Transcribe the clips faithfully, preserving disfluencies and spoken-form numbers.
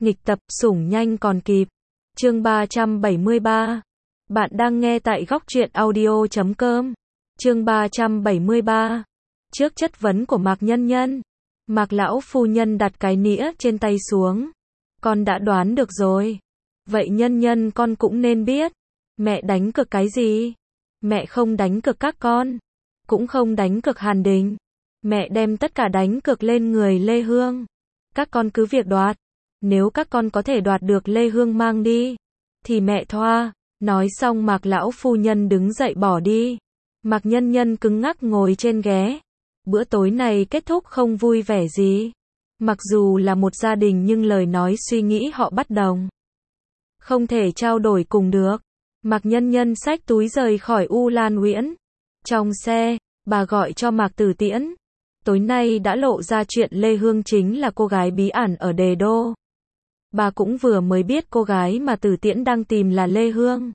Nghịch tập, sủng nhanh còn kịp. Chương ba trăm bảy mươi ba. Bạn đang nghe tại góc truyện audio chấm com. Chương ba trăm bảy mươi ba. Trước chất vấn của Mạc Nhân Nhân, Mạc lão phu nhân đặt cái nĩa trên tay xuống. Con đã đoán được rồi. Vậy Nhân Nhân con cũng nên biết. Mẹ đánh cược cái gì? Mẹ không đánh cược các con. Cũng không đánh cược Hàn Đình. Mẹ đem tất cả đánh cược lên người Lê Hương. Các con cứ việc đoạt. Nếu các con có thể đoạt được Lê Hương mang đi, thì mẹ thoa. Nói xong Mạc lão phu nhân đứng dậy bỏ đi. Mạc Nhân Nhân cứng ngắc ngồi trên ghế. Bữa tối này kết thúc không vui vẻ gì. Mặc dù là một gia đình nhưng lời nói suy nghĩ họ bất đồng. Không thể trao đổi cùng được. Mạc Nhân Nhân xách túi rời khỏi U Lan Uyển. Trong xe, bà gọi cho Mạc Tử Tiễn. Tối nay đã lộ ra chuyện Lê Hương chính là cô gái bí ẩn ở Đề Đô. Bà cũng vừa mới biết cô gái mà Tử Tiễn đang tìm là Lê Hương.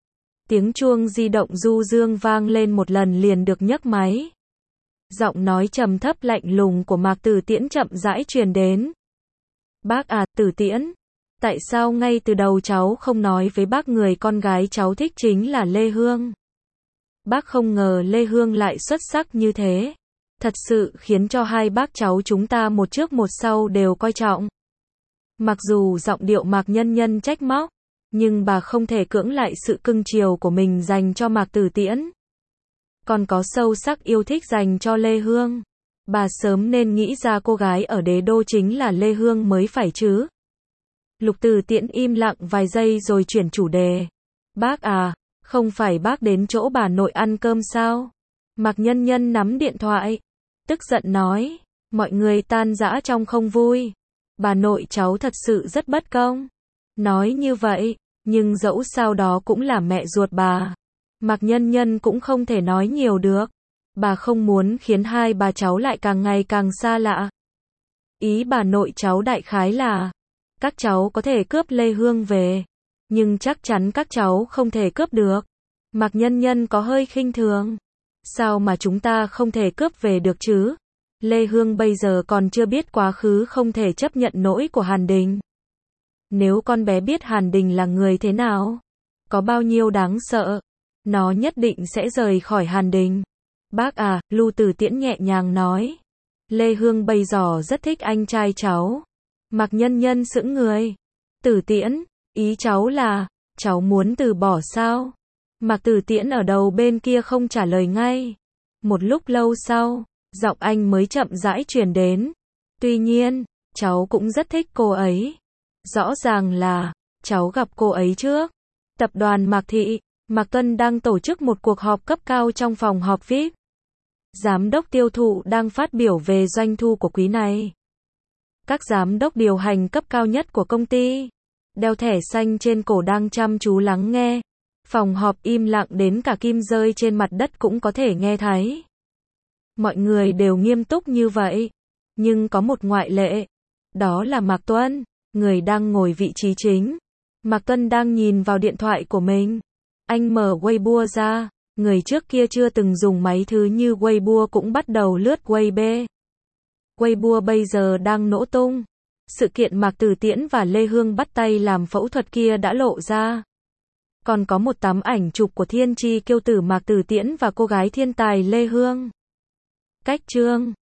Tiếng chuông di động du dương vang lên một lần liền được nhấc máy. Giọng nói trầm thấp lạnh lùng của Mạc Tử Tiễn chậm rãi truyền đến. Bác à, Tử Tiễn, tại sao ngay từ đầu cháu không nói với bác người con gái cháu thích chính là Lê Hương? Bác không ngờ Lê Hương lại xuất sắc như thế. Thật sự khiến cho hai bác cháu chúng ta một trước một sau đều coi trọng. Mặc dù giọng điệu Mạc Nhân Nhân trách móc, nhưng bà không thể cưỡng lại sự cưng chiều của mình dành cho Mạc Tử Tiễn. Còn có sâu sắc yêu thích dành cho Lê Hương. Bà sớm nên nghĩ ra cô gái ở Đế Đô chính là Lê Hương mới phải chứ. Lục Tử Tiễn im lặng vài giây rồi chuyển chủ đề. Bác à, không phải bác đến chỗ bà nội ăn cơm sao? Mạc Nhân Nhân nắm điện thoại, tức giận nói. Mọi người tan rã trong không vui. Bà nội cháu thật sự rất bất công. Nói như vậy, nhưng dẫu sao đó cũng là mẹ ruột bà. Mạc Nhân Nhân cũng không thể nói nhiều được. Bà không muốn khiến hai bà cháu lại càng ngày càng xa lạ. Ý bà nội cháu đại khái là, các cháu có thể cướp Lê Hương về, nhưng chắc chắn các cháu không thể cướp được. Mạc Nhân Nhân có hơi khinh thường. Sao mà chúng ta không thể cướp về được chứ? Lê Hương bây giờ còn chưa biết quá khứ không thể chấp nhận nỗi của Hàn Đình. Nếu con bé biết Hàn Đình là người thế nào, có bao nhiêu đáng sợ, nó nhất định sẽ rời khỏi Hàn Đình. Bác à, Lưu Tử Tiễn nhẹ nhàng nói. Lê Hương bây giờ rất thích anh trai cháu. Mạc Nhân Nhân sững người. Tử Tiễn, ý cháu là, cháu muốn từ bỏ sao? Mạc Tử Tiễn ở đầu bên kia không trả lời ngay. Một lúc lâu sau, giọng anh mới chậm rãi truyền đến. Tuy nhiên, cháu cũng rất thích cô ấy. Rõ ràng là, cháu gặp cô ấy trước. Tập đoàn Mạc Thị, Mạc Tuân đang tổ chức một cuộc họp cấp cao trong phòng họp vi ai pi. Giám đốc tiêu thụ đang phát biểu về doanh thu của quý này. Các giám đốc điều hành cấp cao nhất của công ty, đeo thẻ xanh trên cổ đang chăm chú lắng nghe. Phòng họp im lặng đến cả kim rơi trên mặt đất cũng có thể nghe thấy. Mọi người đều nghiêm túc như vậy. Nhưng có một ngoại lệ. Đó là Mạc Tuân, người đang ngồi vị trí chính. Mạc Tuân đang nhìn vào điện thoại của mình. Anh mở Weibo ra. Người trước kia chưa từng dùng máy thứ như Weibo cũng bắt đầu lướt Weibo. Weibo bây giờ đang nổ tung. Sự kiện Mạc Tử Tiễn và Lê Hương bắt tay làm phẫu thuật kia đã lộ ra. Còn có một tấm ảnh chụp của thiên tri kiêu tử Mạc Tử Tiễn và cô gái thiên tài Lê Hương. Cách chương